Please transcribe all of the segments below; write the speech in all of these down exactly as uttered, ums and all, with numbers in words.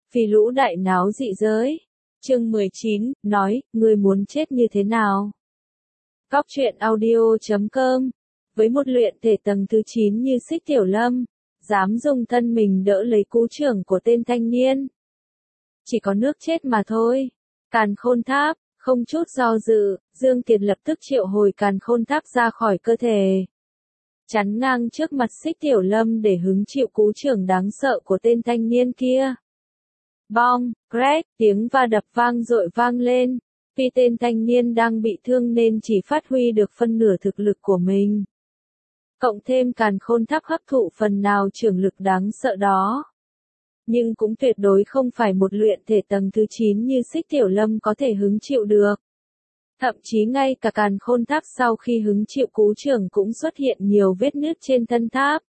Vì lũ đại náo dị giới. Chương mười chín, nói, ngươi muốn chết như thế nào? Góc truyện audio chấm com. Với một luyện thể tầng thứ chín như Xích Tiểu Lâm, dám dùng thân mình đỡ lấy cú trưởng của tên thanh niên. Chỉ có nước chết mà thôi. Càn Khôn Tháp, không chút do dự, Dương Kiệt lập tức triệu hồi Càn Khôn Tháp ra khỏi cơ thể. Chắn ngang trước mặt Xích Tiểu Lâm để hứng chịu cú trưởng đáng sợ của tên thanh niên kia. Bong, crack, tiếng va đập vang dội vang lên. Vì tên thanh niên đang bị thương nên chỉ phát huy được phân nửa thực lực của mình. Cộng thêm Càn Khôn Tháp hấp thụ phần nào trưởng lực đáng sợ đó. Nhưng cũng tuyệt đối không phải một luyện thể tầng thứ chín như Xích Tiểu Lâm có thể hứng chịu được. Thậm chí ngay cả Càn Khôn Tháp sau khi hứng chịu cú trưởng cũng xuất hiện nhiều vết nứt trên thân tháp.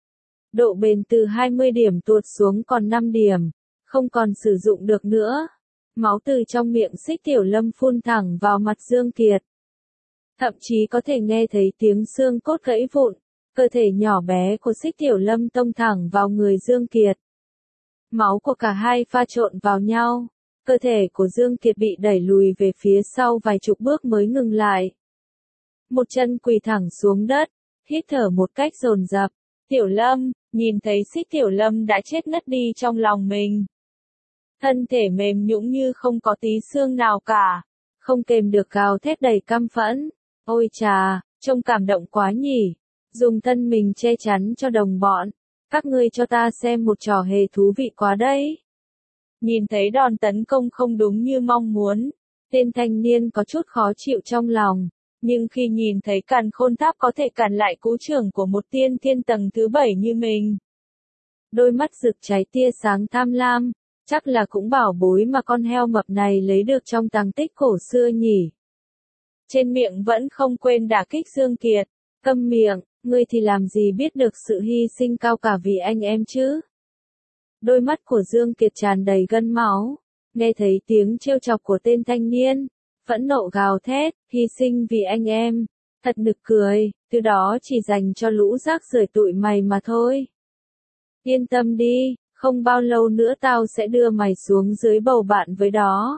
Độ bền từ hai mươi điểm tuột xuống còn năm điểm, không còn sử dụng được nữa. Máu từ trong miệng Xích Tiểu Lâm phun thẳng vào mặt Dương Kiệt. Thậm chí có thể nghe thấy tiếng xương cốt gãy vụn, cơ thể nhỏ bé của Xích Tiểu Lâm tông thẳng vào người Dương Kiệt. Máu của cả hai pha trộn vào nhau, cơ thể của Dương Kiệt bị đẩy lùi về phía sau vài chục bước mới ngừng lại. Một chân quỳ thẳng xuống đất, hít thở một cách dồn dập. Tiểu Lâm, nhìn thấy Xích Tiểu Lâm đã chết ngất đi trong lòng mình. Thân thể mềm nhũn như không có tí xương nào cả, không kềm được gào thét đầy căm phẫn. Ôi chà, trông cảm động quá nhỉ, dùng thân mình che chắn cho đồng bọn. Các ngươi cho ta xem một trò hề thú vị quá đấy. Nhìn thấy đòn tấn công không đúng như mong muốn, tên thanh niên có chút khó chịu trong lòng, nhưng khi nhìn thấy Càn Khôn Tháp có thể cản lại cú trưởng của một tiên thiên tầng thứ bảy như mình. Đôi mắt rực cháy tia sáng tham lam, chắc là cũng bảo bối mà con heo mập này lấy được trong tàng tích cổ xưa nhỉ. Trên miệng vẫn không quên đả kích Dương Kiệt, câm miệng, ngươi thì làm gì biết được sự hy sinh cao cả vì anh em chứ. Đôi mắt của Dương Kiệt tràn đầy gân máu, nghe thấy tiếng trêu chọc của tên thanh niên, phẫn nộ gào thét, hy sinh vì anh em, thật nực cười, từ đó chỉ dành cho lũ rác rưởi tụi mày mà thôi. Yên tâm đi, không bao lâu nữa tao sẽ đưa mày xuống dưới bầu bạn với đó.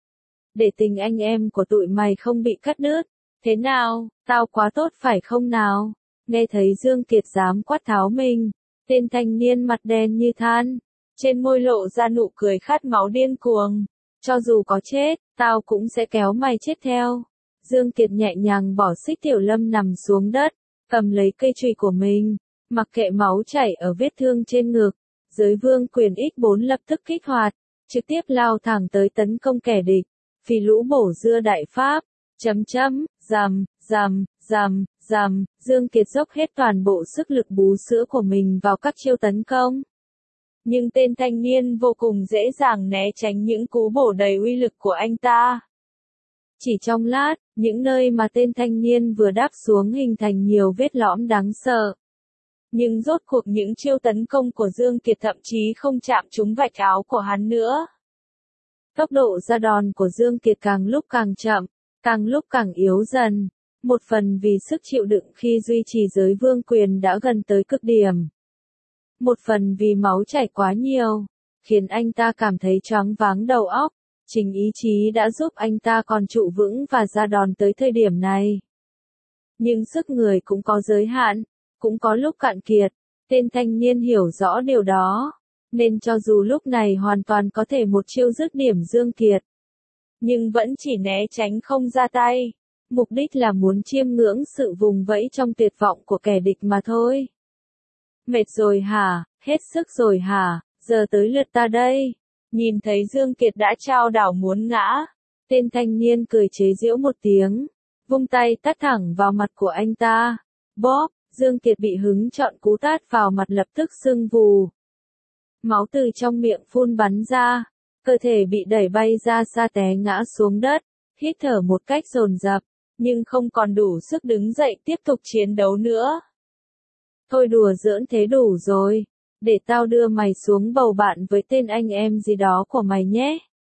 Để tình anh em của tụi mày không bị cắt đứt, thế nào, tao quá tốt phải không nào? Nghe thấy Dương Kiệt dám quát tháo mình, tên thanh niên mặt đen như than, trên môi lộ ra nụ cười khát máu điên cuồng. Cho dù có chết, tao cũng sẽ kéo mày chết theo. Dương Kiệt nhẹ nhàng bỏ Xích Tiểu Lâm nằm xuống đất, cầm lấy cây chùy của mình, mặc kệ máu chảy ở vết thương trên ngực. Giới vương quyền ích bốn lập tức kích hoạt, trực tiếp lao thẳng tới tấn công kẻ địch. Phì lũ bổ dưa đại pháp, chấm chấm, rầm, rầm, rầm, rầm, Dương Kiệt dốc hết toàn bộ sức lực bú sữa của mình vào các chiêu tấn công. Nhưng tên thanh niên vô cùng dễ dàng né tránh những cú bổ đầy uy lực của anh ta. Chỉ trong lát, những nơi mà tên thanh niên vừa đáp xuống hình thành nhiều vết lõm đáng sợ. Nhưng rốt cuộc những chiêu tấn công của Dương Kiệt thậm chí không chạm trúng vạch áo của hắn nữa. Tốc độ ra đòn của Dương Kiệt càng lúc càng chậm, càng lúc càng yếu dần. Một phần vì sức chịu đựng khi duy trì giới vương quyền đã gần tới cực điểm. Một phần vì máu chảy quá nhiều, khiến anh ta cảm thấy choáng váng đầu óc. Chính ý chí đã giúp anh ta còn trụ vững và ra đòn tới thời điểm này. Nhưng sức người cũng có giới hạn, cũng có lúc cạn kiệt. Tên thanh niên hiểu rõ điều đó, nên cho dù lúc này hoàn toàn có thể một chiêu dứt điểm Dương Kiệt, nhưng vẫn chỉ né tránh không ra tay. Mục đích là muốn chiêm ngưỡng sự vùng vẫy trong tuyệt vọng của kẻ địch mà thôi. Mệt rồi hả, hết sức rồi hả, giờ tới lượt ta đây. Nhìn thấy Dương Kiệt đã chao đảo muốn ngã, tên thanh niên cười chế giễu một tiếng, vung tay tát thẳng vào mặt của anh ta. Bóp, Dương Kiệt bị hứng chọn cú tát vào mặt lập tức sưng vù. Máu từ trong miệng phun bắn ra, cơ thể bị đẩy bay ra xa té ngã xuống đất, hít thở một cách dồn dập, nhưng không còn đủ sức đứng dậy tiếp tục chiến đấu nữa. Thôi đùa giỡn thế đủ rồi, để tao đưa mày xuống bầu bạn với tên anh em gì đó của mày nhé.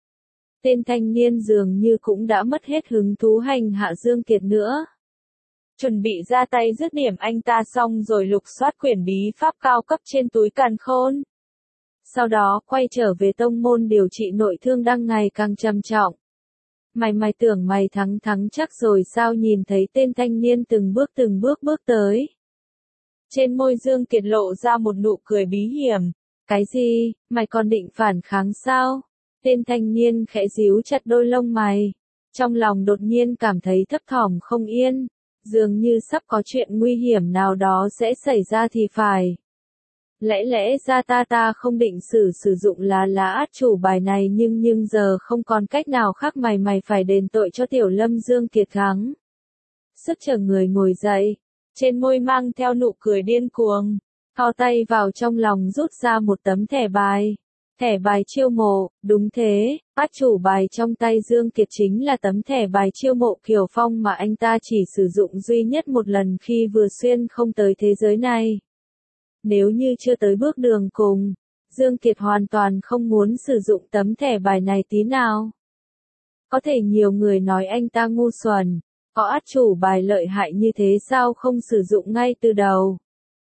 Tên thanh niên dường như cũng đã mất hết hứng thú hành hạ Dương Kiệt nữa. Chuẩn bị ra tay dứt điểm anh ta xong rồi lục soát quyển bí pháp cao cấp trên túi càn khôn. sau đó quay trở về tông môn điều trị nội thương đang ngày càng trầm trọng. Mày mày tưởng mày thắng thắng chắc rồi sao, nhìn thấy tên thanh niên từng bước từng bước bước tới. Trên môi Dương Kiệt lộ ra một nụ cười bí hiểm. Cái gì, mày còn định phản kháng sao? Tên thanh niên khẽ díu chặt đôi lông mày. Trong lòng đột nhiên cảm thấy thấp thỏm không yên. Dường như sắp có chuyện nguy hiểm nào đó sẽ xảy ra thì phải. Lẽ lẽ ra ta ta không định sử sử dụng lá lá át chủ bài này, nhưng nhưng giờ không còn cách nào khác, mày mày phải đền tội cho Tiểu Lâm. Dương Kiệt gắng sức chờ người ngồi dậy, trên môi mang theo nụ cười điên cuồng, thò tay vào trong lòng rút ra một tấm thẻ bài. Thẻ bài chiêu mộ, đúng thế, át chủ bài trong tay Dương Kiệt chính là tấm thẻ bài chiêu mộ Kiều Phong mà anh ta chỉ sử dụng duy nhất một lần khi vừa xuyên không tới thế giới này. Nếu như chưa tới bước đường cùng, Dương Kiệt hoàn toàn không muốn sử dụng tấm thẻ bài này tí nào. Có thể nhiều người nói anh ta ngu xuẩn, có át chủ bài lợi hại như thế sao không sử dụng ngay từ đầu.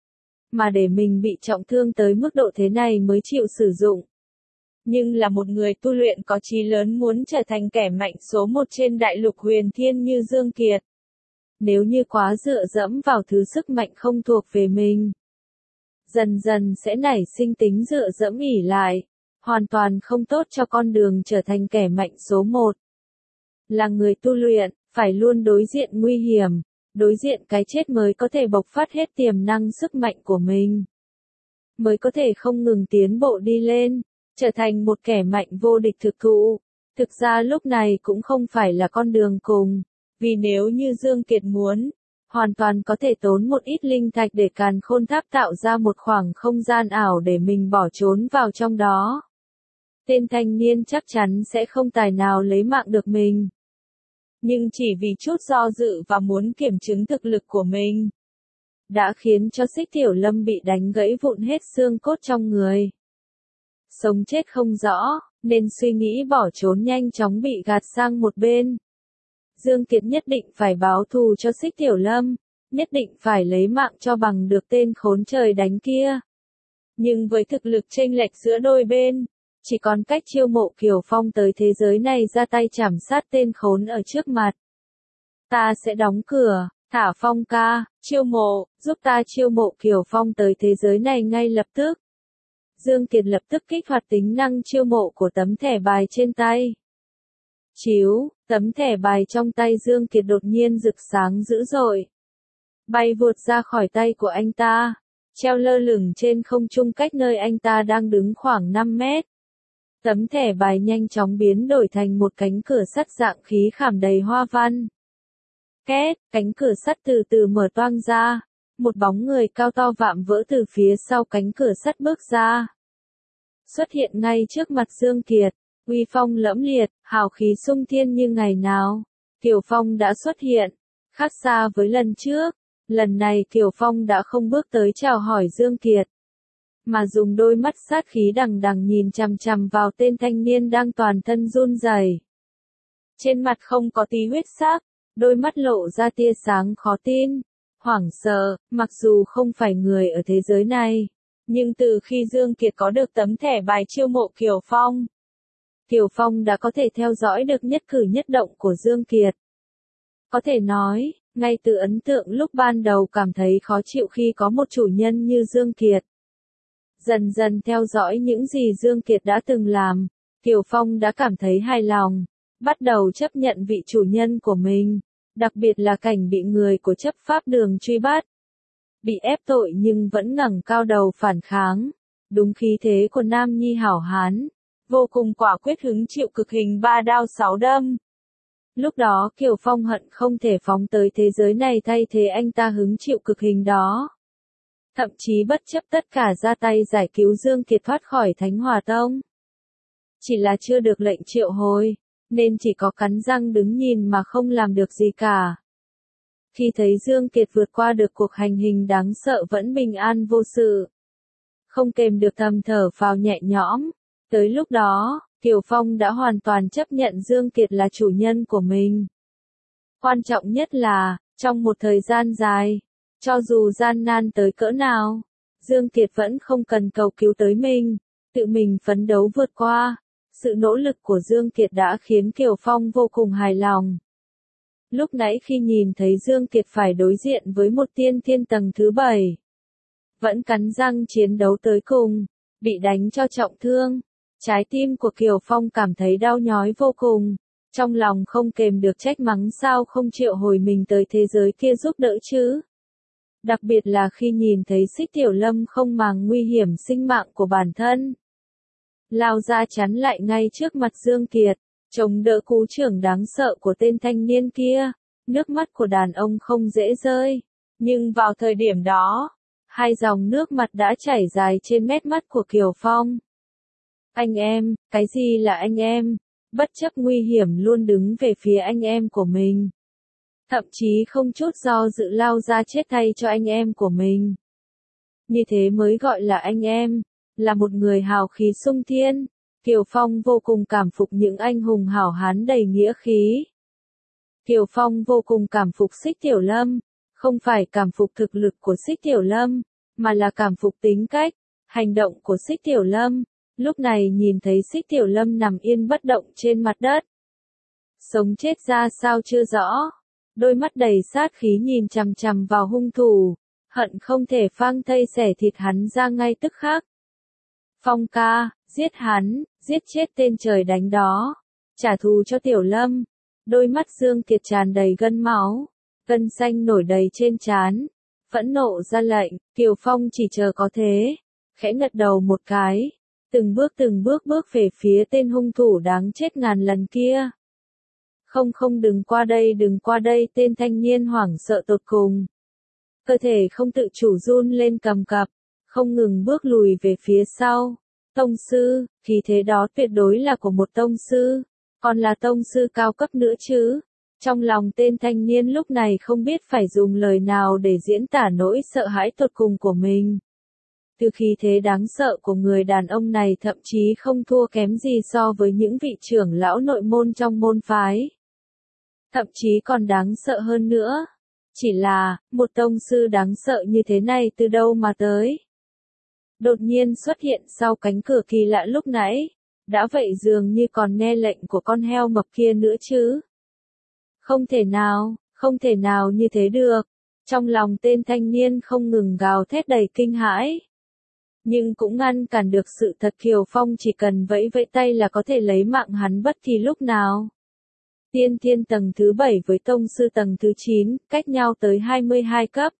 Mà để mình bị trọng thương tới mức độ thế này mới chịu sử dụng. Nhưng là một người tu luyện có chí lớn muốn trở thành kẻ mạnh số một trên đại lục huyền thiên như Dương Kiệt. Nếu như quá dựa dẫm vào thứ sức mạnh không thuộc về mình, dần dần sẽ nảy sinh tính dựa dẫm ỷ lại, hoàn toàn không tốt cho con đường trở thành kẻ mạnh số một. Là người tu luyện, phải luôn đối diện nguy hiểm, đối diện cái chết mới có thể bộc phát hết tiềm năng sức mạnh của mình. Mới có thể không ngừng tiến bộ đi lên, trở thành một kẻ mạnh vô địch thực thụ. Thực ra lúc này cũng không phải là con đường cùng, vì nếu như Dương Kiệt muốn, hoàn toàn có thể tốn một ít linh thạch để càn khôn tháp tạo ra một khoảng không gian ảo để mình bỏ trốn vào trong đó. Tên thanh niên chắc chắn sẽ không tài nào lấy mạng được mình. Nhưng chỉ vì chút do dự và muốn kiểm chứng thực lực của mình, đã khiến cho Xích Tiểu Lâm bị đánh gãy vụn hết xương cốt trong người. Sống chết không rõ, nên suy nghĩ bỏ trốn nhanh chóng bị gạt sang một bên. Dương Kiệt nhất định phải báo thù cho Xích Tiểu Lâm, nhất định phải lấy mạng cho bằng được tên khốn trời đánh kia. Nhưng với thực lực chênh lệch giữa đôi bên, chỉ còn cách chiêu mộ Kiều Phong tới thế giới này ra tay chảm sát tên khốn ở trước mặt. Ta sẽ đóng cửa, thả Phong ca, chiêu mộ, giúp ta chiêu mộ Kiều Phong tới thế giới này ngay lập tức. Dương Kiệt lập tức kích hoạt tính năng chiêu mộ của tấm thẻ bài trên tay. Chiếu, tấm thẻ bài trong tay Dương Kiệt đột nhiên rực sáng dữ dội. Bay vụt ra khỏi tay của anh ta, treo lơ lửng trên không trung cách nơi anh ta đang đứng khoảng năm mét. Tấm thẻ bài nhanh chóng biến đổi thành một cánh cửa sắt dạng khí khảm đầy hoa văn. Két, cánh cửa sắt từ từ mở toang ra, một bóng người cao to vạm vỡ từ phía sau cánh cửa sắt bước ra. Xuất hiện ngay trước mặt Dương Kiệt, uy phong lẫm liệt, hào khí sung thiên như ngày nào. Kiều Phong đã xuất hiện, khác xa với lần trước, lần này Kiều Phong đã không bước tới chào hỏi Dương Kiệt, mà dùng đôi mắt sát khí đằng đằng nhìn chằm chằm vào tên thanh niên đang toàn thân run rẩy. Trên mặt không có tí huyết sắc, đôi mắt lộ ra tia sáng khó tin, hoảng sợ, mặc dù không phải người ở thế giới này, nhưng từ khi Dương Kiệt có được tấm thẻ bài chiêu mộ Kiều Phong, Kiều Phong đã có thể theo dõi được nhất cử nhất động của Dương Kiệt. Có thể nói, ngay từ ấn tượng lúc ban đầu cảm thấy khó chịu khi có một chủ nhân như Dương Kiệt. Dần dần theo dõi những gì Dương Kiệt đã từng làm, Kiều Phong đã cảm thấy hài lòng, bắt đầu chấp nhận vị chủ nhân của mình, đặc biệt là cảnh bị người của chấp pháp đường truy bắt. Bị ép tội nhưng vẫn ngẩng cao đầu phản kháng, đúng khí thế của nam nhi hảo hán, vô cùng quả quyết hứng chịu cực hình ba đao sáu đâm. Lúc đó Kiều Phong hận không thể phóng tới thế giới này thay thế anh ta hứng chịu cực hình đó. Thậm chí bất chấp tất cả ra tay giải cứu Dương Kiệt thoát khỏi Thánh Hỏa Tông. Chỉ là chưa được lệnh triệu hồi, nên chỉ có cắn răng đứng nhìn mà không làm được gì cả. Khi thấy Dương Kiệt vượt qua được cuộc hành hình đáng sợ vẫn bình an vô sự, không kềm được thầm thở phào nhẹ nhõm. Tới lúc đó, Kiều Phong đã hoàn toàn chấp nhận Dương Kiệt là chủ nhân của mình. Quan trọng nhất là, trong một thời gian dài, cho dù gian nan tới cỡ nào, Dương Kiệt vẫn không cần cầu cứu tới mình, tự mình phấn đấu vượt qua. Sự nỗ lực của Dương Kiệt đã khiến Kiều Phong vô cùng hài lòng. Lúc nãy khi nhìn thấy Dương Kiệt phải đối diện với một tiên thiên tầng thứ bảy, vẫn cắn răng chiến đấu tới cùng, bị đánh cho trọng thương. Trái tim của Kiều Phong cảm thấy đau nhói vô cùng, trong lòng không kềm được trách mắng sao không triệu hồi mình tới thế giới kia giúp đỡ chứ. Đặc biệt là khi nhìn thấy Xích Tiểu Lâm không màng nguy hiểm sinh mạng của bản thân, lao ra chắn lại ngay trước mặt Dương Kiệt, chống đỡ cú chưởng đáng sợ của tên thanh niên kia. Nước mắt của đàn ông không dễ rơi, nhưng vào thời điểm đó, hai dòng nước mắt đã chảy dài trên mét mắt của Kiều Phong. Anh em, cái gì là anh em? Bất chấp nguy hiểm luôn đứng về phía anh em của mình. Thậm chí không chút do dự lao ra chết thay cho anh em của mình. Như thế mới gọi là anh em, là một người hào khí sung thiên. Kiều Phong vô cùng cảm phục những anh hùng hảo hán đầy nghĩa khí. Kiều Phong vô cùng cảm phục Xích Tiểu Lâm, không phải cảm phục thực lực của Xích Tiểu Lâm, mà là cảm phục tính cách, hành động của Xích Tiểu Lâm. Lúc này nhìn thấy Xích Tiểu Lâm nằm yên bất động trên mặt đất, sống chết ra sao chưa rõ, đôi mắt đầy sát khí nhìn chằm chằm vào hung thủ, hận không thể phang thây xẻ thịt hắn ra ngay tức khắc. Phong ca, giết hắn, giết chết tên trời đánh đó, trả thù cho Tiểu Lâm. Đôi mắt Dương Kiệt tràn đầy gân máu, gân xanh nổi đầy trên trán, phẫn nộ ra lệnh. Kiều Phong chỉ chờ có thế, khẽ gật đầu một cái, từng bước từng bước bước về phía tên hung thủ đáng chết ngàn lần kia. Không không đừng qua đây đừng qua đây, tên thanh niên hoảng sợ tột cùng. Cơ thể không tự chủ run lên cầm cập, không ngừng bước lùi về phía sau. Tông sư, khí thế đó tuyệt đối là của một tông sư, còn là tông sư cao cấp nữa chứ. Trong lòng tên thanh niên lúc này không biết phải dùng lời nào để diễn tả nỗi sợ hãi tột cùng của mình. Từ khí thế đáng sợ của người đàn ông này thậm chí không thua kém gì so với những vị trưởng lão nội môn trong môn phái. Thậm chí còn đáng sợ hơn nữa. Chỉ là, một tông sư đáng sợ như thế này từ đâu mà tới? Đột nhiên xuất hiện sau cánh cửa kỳ lạ lúc nãy, đã vậy dường như còn nghe lệnh của con heo mập kia nữa chứ. Không thể nào, không thể nào như thế được. Trong lòng tên thanh niên không ngừng gào thét đầy kinh hãi. Nhưng cũng ngăn cản được sự thật Kiều Phong chỉ cần vẫy vẫy tay là có thể lấy mạng hắn bất kỳ lúc nào. Tiên thiên tầng thứ bảy với tông sư tầng thứ chín, cách nhau tới hai mươi hai cấp.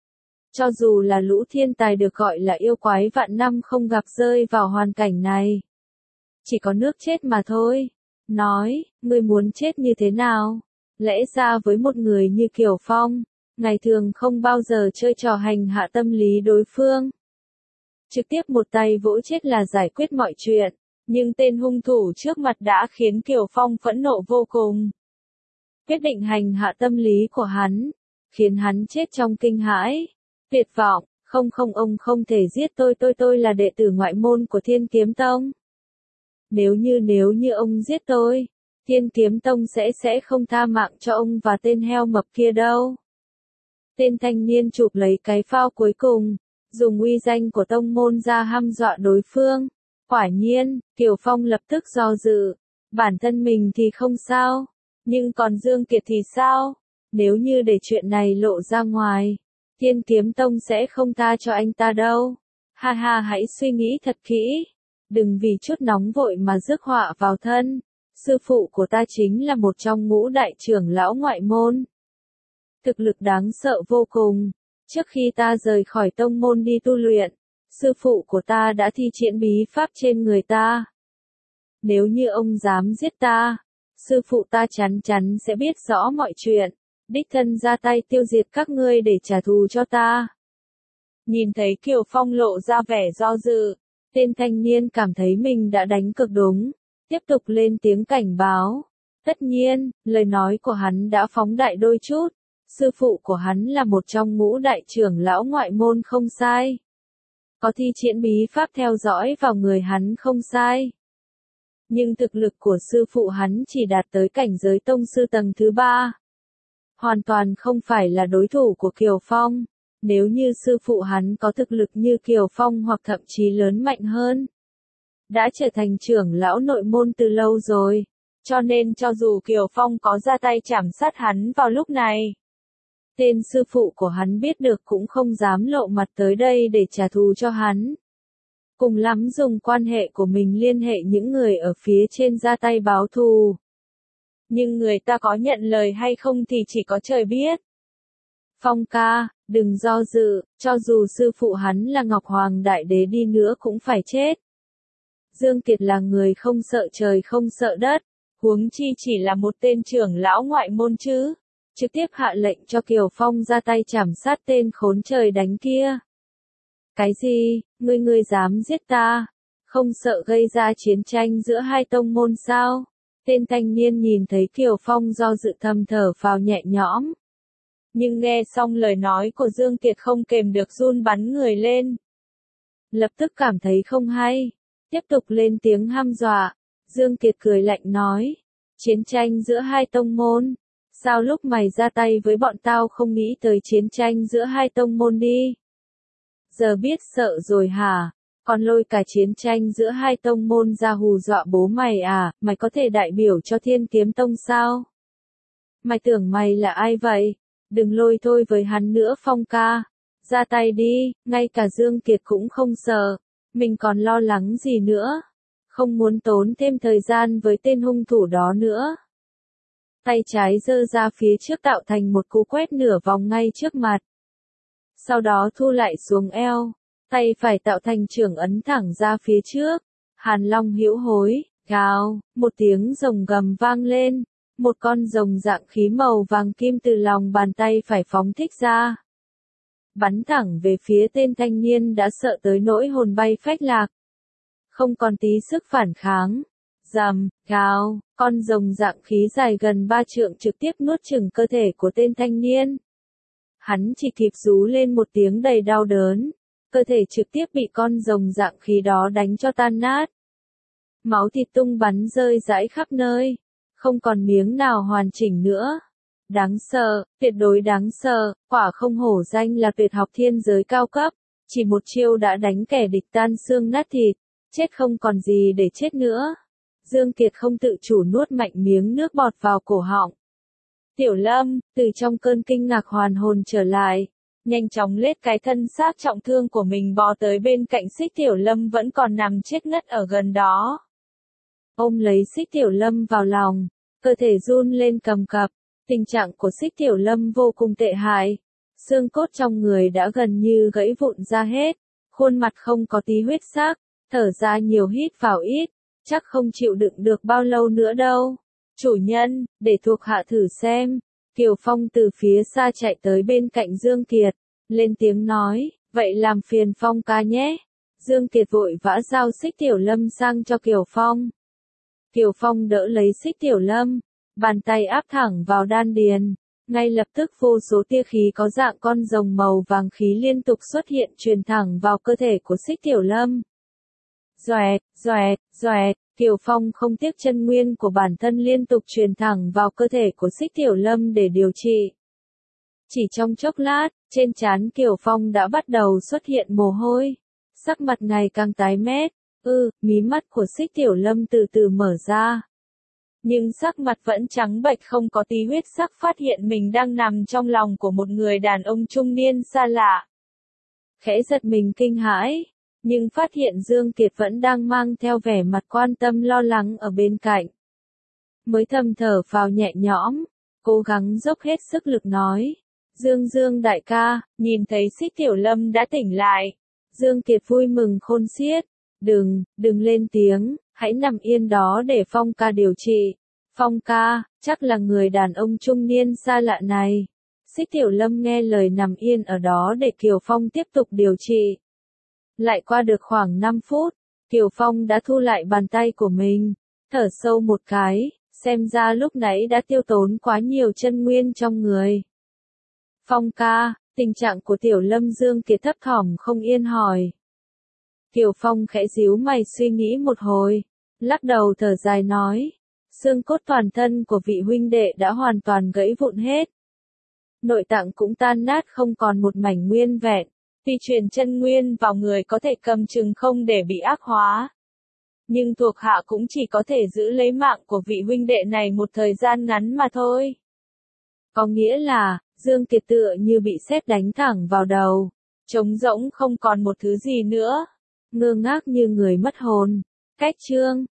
Cho dù là lũ thiên tài được gọi là yêu quái vạn năm không gặp rơi vào hoàn cảnh này. Chỉ có nước chết mà thôi. Nói, ngươi muốn chết như thế nào? Lẽ ra với một người như Kiều Phong, ngày thường không bao giờ chơi trò hành hạ tâm lý đối phương. Trực tiếp một tay vỗ chết là giải quyết mọi chuyện. Nhưng tên hung thủ trước mặt đã khiến Kiều Phong phẫn nộ vô cùng. Quyết định hành hạ tâm lý của hắn, khiến hắn chết trong kinh hãi, tuyệt vọng. Không không ông không thể giết tôi tôi tôi là đệ tử ngoại môn của Thiên Kiếm Tông. Nếu như nếu như ông giết tôi, Thiên Kiếm Tông sẽ sẽ không tha mạng cho ông và tên heo mập kia đâu. Tên thanh niên chụp lấy cái phao cuối cùng, dùng uy danh của tông môn ra hăm dọa đối phương. Quả nhiên, Kiều Phong lập tức do dự, bản thân mình thì không sao, nhưng còn Dương Kiệt thì sao? Nếu như để chuyện này lộ ra ngoài, Thiên Kiếm Tông sẽ không tha cho anh ta đâu. Ha ha, hãy suy nghĩ thật kỹ, đừng vì chút nóng vội mà rước họa vào thân. Sư phụ của ta chính là một trong ngũ đại trưởng lão ngoại môn. Thực lực đáng sợ vô cùng. Trước khi ta rời khỏi tông môn đi tu luyện, sư phụ của ta đã thi triển bí pháp trên người ta. Nếu như ông dám giết ta, sư phụ ta chắn chắn sẽ biết rõ mọi chuyện, đích thân ra tay tiêu diệt các ngươi để trả thù cho ta. Nhìn thấy Kiều Phong lộ ra vẻ do dự, tên thanh niên cảm thấy mình đã đánh cực đúng, tiếp tục lên tiếng cảnh báo. Tất nhiên, lời nói của hắn đã phóng đại đôi chút, sư phụ của hắn là một trong ngũ đại trưởng lão ngoại môn không sai. Có thi triển bí pháp theo dõi vào người hắn không sai. Nhưng thực lực của sư phụ hắn chỉ đạt tới cảnh giới tông sư tầng thứ ba. Hoàn toàn không phải là đối thủ của Kiều Phong. Nếu như sư phụ hắn có thực lực như Kiều Phong hoặc thậm chí lớn mạnh hơn, đã trở thành trưởng lão nội môn từ lâu rồi. Cho nên cho dù Kiều Phong có ra tay chảm sát hắn vào lúc này, tên sư phụ của hắn biết được cũng không dám lộ mặt tới đây để trả thù cho hắn. Cùng lắm dùng quan hệ của mình liên hệ những người ở phía trên ra tay báo thù. Nhưng người ta có nhận lời hay không thì chỉ có trời biết. Phong ca, đừng do dự, cho dù sư phụ hắn là Ngọc Hoàng Đại Đế đi nữa cũng phải chết. Dương Kiệt là người không sợ trời không sợ đất, huống chi chỉ là một tên trưởng lão ngoại môn chứ. Trực tiếp hạ lệnh cho Kiều Phong ra tay chảm sát tên khốn trời đánh kia. Cái gì, ngươi ngươi dám giết ta? Không sợ gây ra chiến tranh giữa hai tông môn sao? Tên thanh niên nhìn thấy Kiều Phong do dự thầm thở phào nhẹ nhõm. Nhưng nghe xong lời nói của Dương Kiệt không kềm được run bắn người lên. Lập tức cảm thấy không hay. Tiếp tục lên tiếng hăm dọa. Dương Kiệt cười lạnh nói. Chiến tranh giữa hai tông môn. Sao lúc mày ra tay với bọn tao không nghĩ tới chiến tranh giữa hai tông môn đi? Giờ biết sợ rồi hả? Còn lôi cả chiến tranh giữa hai tông môn ra hù dọa bố mày à? Mày có thể đại biểu cho Thiên Kiếm Tông sao? Mày tưởng mày là ai vậy? Đừng lôi thôi với hắn nữa Phong ca. Ra tay đi, ngay cả Dương Kiệt cũng không sợ. Mình còn lo lắng gì nữa? Không muốn tốn thêm thời gian với tên hung thủ đó nữa. Tay trái giơ ra phía trước tạo thành một cú quét nửa vòng ngay trước mặt. Sau đó thu lại xuống eo. Tay phải tạo thành trưởng ấn thẳng ra phía trước. Hàn Long hữu hối, gào, một tiếng rồng gầm vang lên. Một con rồng dạng khí màu vàng kim từ lòng bàn tay phải phóng thích ra. Bắn thẳng về phía tên thanh niên đã sợ tới nỗi hồn bay phách lạc. Không còn tí sức phản kháng. Rầm, gào, con rồng dạng khí dài gần ba trượng trực tiếp nuốt chửng cơ thể của tên thanh niên. Hắn chỉ kịp rú lên một tiếng đầy đau đớn. Cơ thể trực tiếp bị con rồng dạng khí đó đánh cho tan nát. Máu thịt tung bắn rơi rãi khắp nơi. Không còn miếng nào hoàn chỉnh nữa. Đáng sợ, tuyệt đối đáng sợ, quả không hổ danh là tuyệt học thiên giới cao cấp. Chỉ một chiêu đã đánh kẻ địch tan xương nát thịt. Chết không còn gì để chết nữa. Dương Kiệt không tự chủ nuốt mạnh miếng nước bọt vào cổ họng. Tiểu Lâm, từ trong cơn kinh ngạc hoàn hồn trở lại. Nhanh chóng lết cái thân xác trọng thương của mình bò tới bên cạnh Xích Tiểu Lâm vẫn còn nằm chết ngất ở gần đó. Ôm lấy Xích Tiểu Lâm vào lòng, cơ thể run lên cầm cập, tình trạng của Xích Tiểu Lâm vô cùng tệ hại. Xương cốt trong người đã gần như gãy vụn ra hết, khuôn mặt không có tí huyết sắc, thở ra nhiều hít vào ít, chắc không chịu đựng được bao lâu nữa đâu. Chủ nhân, để thuộc hạ thử xem. Kiều Phong từ phía xa chạy tới bên cạnh Dương Kiệt, lên tiếng nói, vậy làm phiền Phong ca nhé. Dương Kiệt vội vã giao Xích Tiểu Lâm sang cho Kiều Phong. Kiều Phong đỡ lấy Xích Tiểu Lâm, bàn tay áp thẳng vào đan điền, ngay lập tức vô số tia khí có dạng con rồng màu vàng khí liên tục xuất hiện truyền thẳng vào cơ thể của Xích Tiểu Lâm. Doẹt, doẹt, doẹt, Kiều Phong không tiếc chân nguyên của bản thân liên tục truyền thẳng vào cơ thể của Xích Tiểu Lâm để điều trị. Chỉ trong chốc lát, trên trán Kiều Phong đã bắt đầu xuất hiện mồ hôi, sắc mặt ngày càng tái mét. Ừ, mí mắt của Xích Tiểu Lâm từ từ mở ra. Nhưng sắc mặt vẫn trắng bệch không có tí huyết sắc, phát hiện mình đang nằm trong lòng của một người đàn ông trung niên xa lạ. Khẽ giật mình kinh hãi, nhưng phát hiện Dương Kiệt vẫn đang mang theo vẻ mặt quan tâm lo lắng ở bên cạnh. Mới thầm thở phào nhẹ nhõm, cố gắng dốc hết sức lực nói. Dương Dương đại ca, nhìn thấy Xích Tiểu Lâm đã tỉnh lại. Dương Kiệt vui mừng khôn xiết. Đừng, đừng lên tiếng, hãy nằm yên đó để Phong ca điều trị. Phong ca, chắc là người đàn ông trung niên xa lạ này. Xích Tiểu Lâm nghe lời nằm yên ở đó để Kiều Phong tiếp tục điều trị. Lại qua được khoảng năm phút, Kiều Phong đã thu lại bàn tay của mình, thở sâu một cái, xem ra lúc nãy đã tiêu tốn quá nhiều chân nguyên trong người. Phong ca, tình trạng của Tiểu Lâm Dương Kiệt thấp thỏm không yên hỏi. Kiều Phong khẽ díu mày suy nghĩ một hồi, lắc đầu thở dài nói, xương cốt toàn thân của vị huynh đệ đã hoàn toàn gãy vụn hết. Nội tạng cũng tan nát không còn một mảnh nguyên vẹn, vì truyền chân nguyên vào người có thể cầm chừng không để bị ác hóa. Nhưng thuộc hạ cũng chỉ có thể giữ lấy mạng của vị huynh đệ này một thời gian ngắn mà thôi. Có nghĩa là, Dương Kiệt tựa như bị sét đánh thẳng vào đầu, trống rỗng không còn một thứ gì nữa, ngơ ngác như người mất hồn. Cách chương